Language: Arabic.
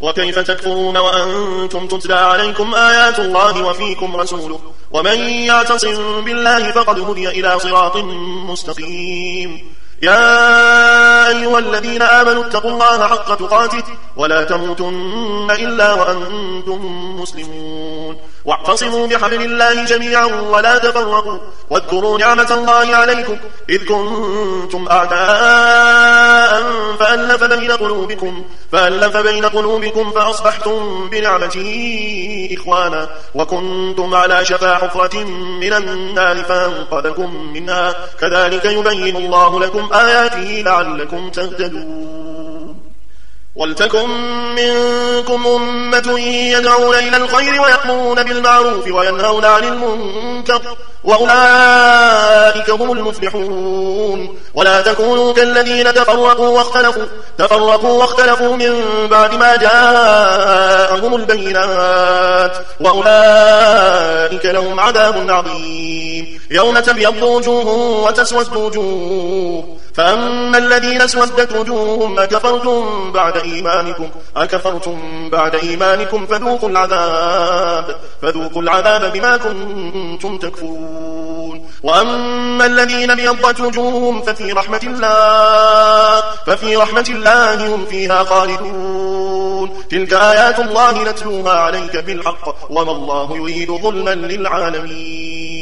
وكيف تكفرون وأنتم تتلى عليكم آيات الله وفيكم رسوله ومن يعتصم بالله فقد هدي إلى صراط مستقيم. يا أيها الذين آمنوا اتقوا الله حق تقاته ولا تموتن إلا وأنتم مسلمون واعتصموا بحبل الله جميعا ولا تفرقوا واذكروا نعمة الله عليكم إذ كنتم أعداء فألف بين قلوبكم فأصبحتم بنعمته إخوانا وكنتم على شفا حفرة من النار فانقذكم منها كذلك يبين الله لكم آياته لعلكم تهتدون. ولتكن منكم أمة يدعون إلى الخير ويأمرون بالمعروف وينهون عن المنكر وأولئك هم المفلحون. ولا تكونوا كالذين تفرقوا واختلفوا من بعد ما جاءهم البينات وأولئك لهم عذاب عظيم. يوم تبيض وجوه وتسود وجوه فأما الذين اسودت وجوههم أكفرتم بعد إيمانكم فذوقوا العذاب بما كنتم تكفرون. وأما الذين ابيضت وجوههم ففي رحمة الله هم فيها خالدون. تلك آيات الله نتلوها عليك بالحق وما الله يريد ظلما للعالمين.